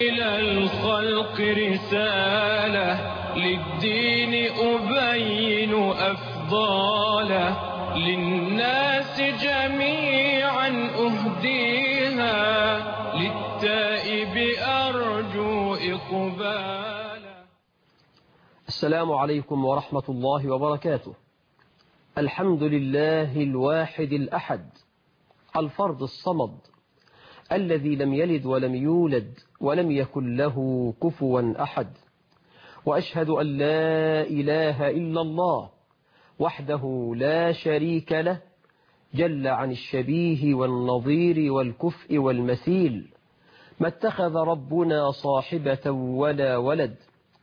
إلى الخلق رسالة للدين أبين أفضاله للناس جميعا أهديها للتائب أرجو إقبالا. السلام عليكم ورحمة الله وبركاته. الحمد لله الواحد الأحد الفرد الصمد الذي لم يلد ولم يولد ولم يكن له كفوا أحد، وأشهد أن لا إله إلا الله وحده لا شريك له جل عن الشبيه والنظير والكفء والمثيل، ما اتخذ ربنا صاحبة ولا ولد.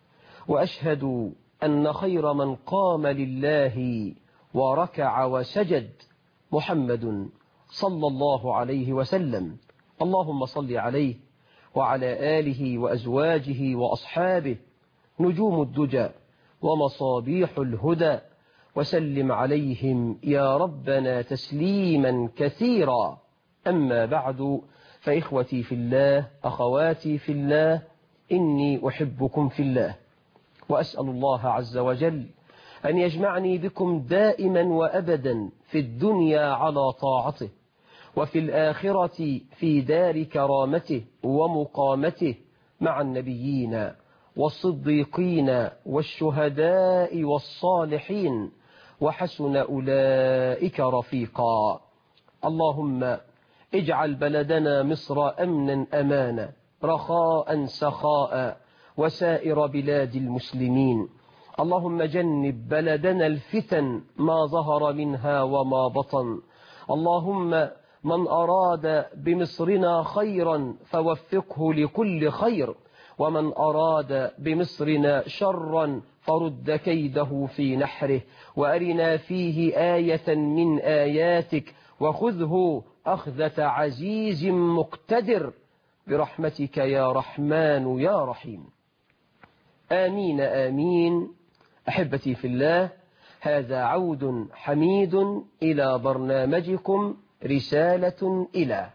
وأشهد أن خير من قام لله وركع وسجد محمد صلى الله عليه وسلم. اللهم صل عليه وعلى آله وأزواجه وأصحابه نجوم الدجى ومصابيح الهدى، وسلم عليهم يا ربنا تسليما كثيرا. أما بعد، فإخوتي في الله، أخواتي في الله، إني أحبكم في الله، وأسأل الله عز وجل أن يجمعني بكم دائما وأبدا في الدنيا على طاعته، وفي الآخرة في دار كرامته ومقامته مع النبيين والصديقين والشهداء والصالحين، وحسن أولئك رفيقا. اللهم اجعل بلدنا مصر أمنا أمانا رخاء سخاء وسائر بلاد المسلمين. اللهم جنب بلدنا الفتن ما ظهر منها وما بطن. اللهم من أراد بمصرنا خيرا فوفقه لكل خير، ومن أراد بمصرنا شرا فرد كيده في نحره، وأرنا فيه آية من آياتك وخذه أخذة عزيز مقتدر برحمتك يا رحمن يا رحيم. آمين آمين. أحبتي في الله، هذا عود حميد إلى برنامجكم رسالة إلى،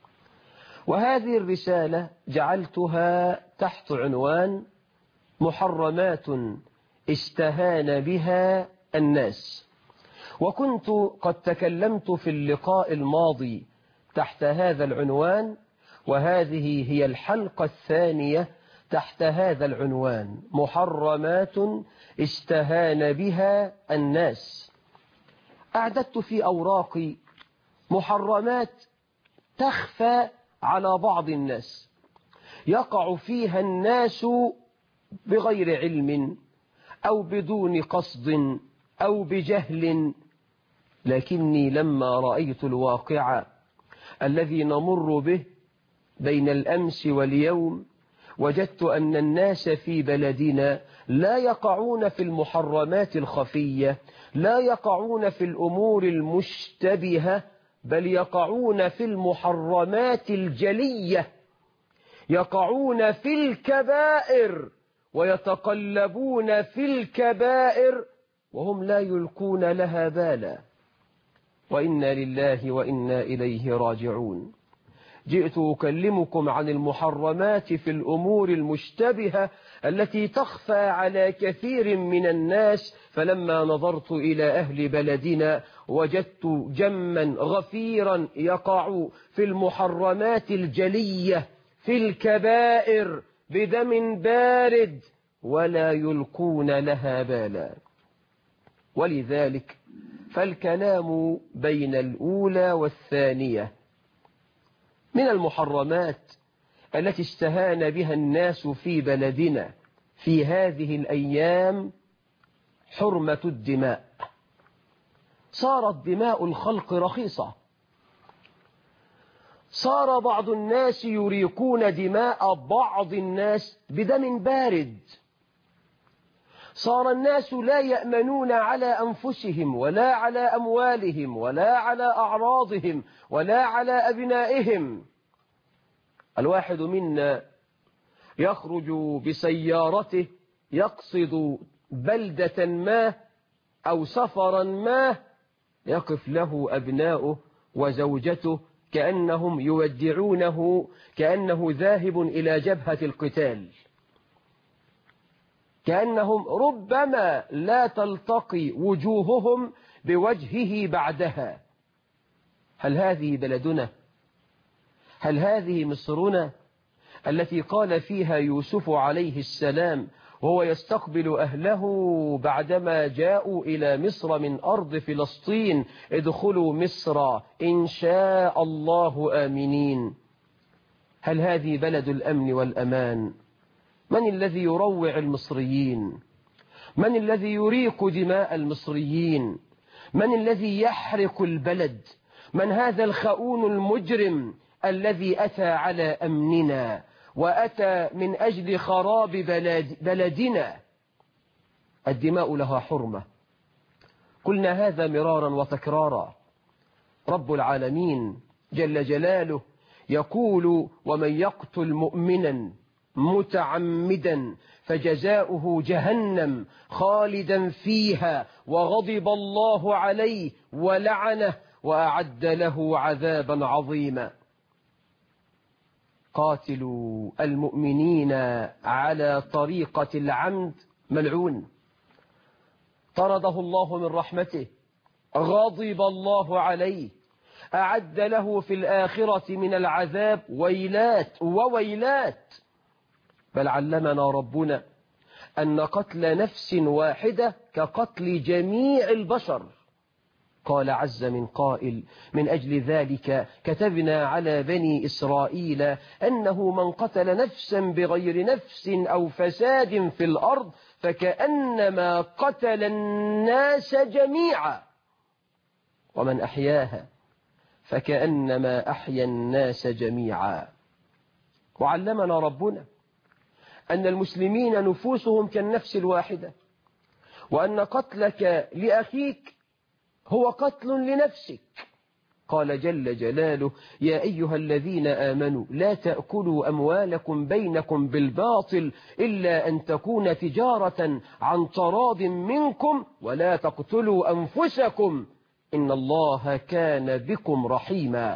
وهذه الرسالة جعلتها تحت عنوان محرمات استهان بها الناس، وكنت قد تكلمت في اللقاء الماضي تحت هذا العنوان، وهذه هي الحلقة الثانية تحت هذا العنوان، محرمات استهان بها الناس. أعددت في أوراقي محرمات تخفى على بعض الناس، يقع فيها الناس بغير علم أو بدون قصد أو بجهل، لكني لما رأيت الواقع الذي نمر به بين الأمس واليوم، وجدت أن الناس في بلدنا لا يقعون في المحرمات الخفية، لا يقعون في الأمور المشتبهة، بل يقعون في المحرمات الجلية، يقعون في الكبائر ويتقلبون في الكبائر وهم لا يلقون لها بالا. وإنا لله وإنا إليه راجعون. جئت أكلمكم عن المحرمات في الأمور المشتبهة التي تخفى على كثير من الناس، فلما نظرت إلى أهل بلدنا وجدت جما غفيرا يقع في المحرمات الجلية في الكبائر بدم بارد ولا يلقون لها بالا. ولذلك فالكلام بين الأولى والثانية. من المحرمات التي استهان بها الناس في بلدنا في هذه الأيام حرمة الدماء. صارت دماء الخلق رخيصة، صار بعض الناس يريقون دماء بعض الناس بدم بارد، صار الناس لا يأمنون على أنفسهم ولا على أموالهم ولا على أعراضهم ولا على أبنائهم. الواحد منا يخرج بسيارته يقصد بلدة ما أو سفرا ما، يقف له أبناؤه وزوجته كأنهم يودعونه، كأنه ذاهب إلى جبهة القتال، كأنهم ربما لا تلتقي وجوههم بوجهه بعدها. هل هذه بلدنا؟ هل هذه مصرنا التي قال فيها يوسف عليه السلام وهو يستقبل أهله بعدما جاءوا إلى مصر من أرض فلسطين: ادخلوا مصر إن شاء الله آمنين؟ هل هذه بلد الأمن والأمان؟ من الذي يروع المصريين؟ من الذي يريق دماء المصريين؟ من الذي يحرق البلد؟ من هذا الخؤون المجرم الذي أتى على أمننا وأتى من أجل خراب بلدنا؟ الدماء لها حرمة، قلنا هذا مرارا وتكرارا. رب العالمين جل جلاله يقول: ومن يقتل مؤمنا متعمدا فجزاؤه جهنم خالدا فيها وغضب الله عليه ولعنه وأعد له عذابا عظيما. قاتلوا المؤمنين على طريقة العمد ملعون، طرده الله من رحمته، غضب الله عليه، أعد له في الآخرة من العذاب ويلات وويلات. بل علمنا ربنا أن قتل نفس واحدة كقتل جميع البشر. قال عز من قائل: من أجل ذلك كتبنا على بني إسرائيل أنه من قتل نفسا بغير نفس أو فساد في الأرض فكأنما قتل الناس جميعا، ومن أحياها فكأنما أحيا الناس جميعا. وعلمنا ربنا أن المسلمين نفوسهم كالنفس الواحدة، وأن قتلك لأخيك هو قتل لنفسك. قال جل جلاله: يا أيها الذين آمنوا لا تأكلوا أموالكم بينكم بالباطل إلا أن تكون تجارة عن تراض منكم ولا تقتلوا أنفسكم إن الله كان بكم رحيما.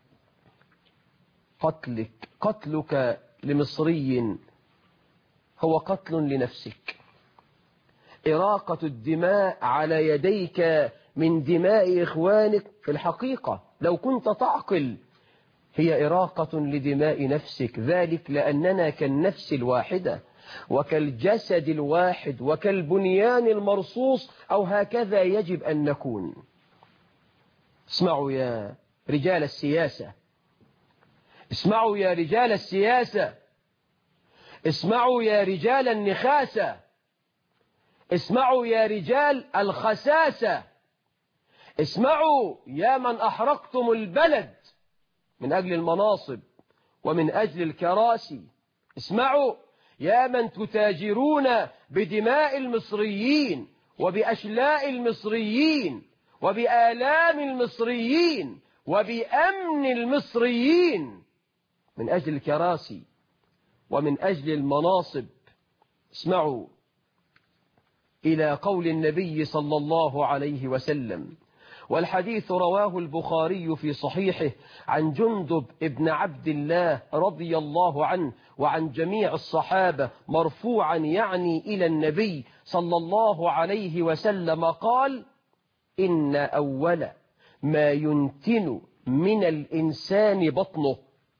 قتلك لمصري هو قتل لنفسك. إراقة الدماء على يديك من دماء إخوانك في الحقيقة لو كنت تعقل هي إراقة لدماء نفسك، ذلك لأننا كالنفس الواحدة وكالجسد الواحد وكالبنيان المرصوص، أو هكذا يجب أن نكون. اسمعوا يا رجال السياسة، اسمعوا يا رجال السياسة، اسمعوا يا رجال النخاسة، اسمعوا يا رجال الخساسة، اسمعوا يا من أحرقتم البلد من أجل المناصب ومن أجل الكراسي، اسمعوا يا من تتاجرون بدماء المصريين وبأشلاء المصريين وبآلام المصريين وبأمن المصريين من أجل الكراسي ومن أجل المناصب. اسمعوا إلى قول النبي صلى الله عليه وسلم، والحديث رواه البخاري في صحيحه عن جندب ابن عبد الله رضي الله عنه وعن جميع الصحابة مرفوعا يعني إلى النبي صلى الله عليه وسلم قال: إن أول ما ينتن من الإنسان بطنه،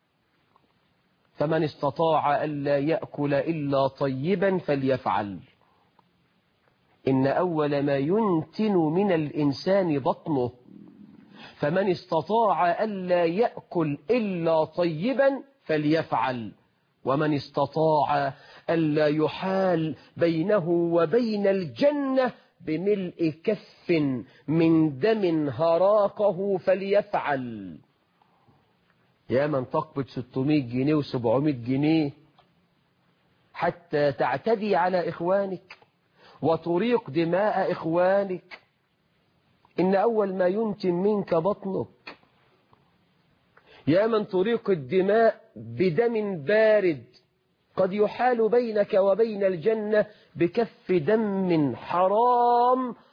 فمن استطاع ألا يأكل إلا طيبا فليفعل. إن أول ما ينتن من الإنسان بطنه، فمن استطاع ألا يأكل إلا طيبا فليفعل، ومن استطاع ألا يحال بينه وبين الجنة بملء كف من دم هراقه فليفعل. يا من تقبض 600 جنيه و700 جنيه حتى تعتدي على إخوانك وتريق دماء إخوانك، إن أول ما ينتن منك بطنك. يا من تريق الدماء بدم بارد قد يحال بينك وبين الجنة بكف دم حرام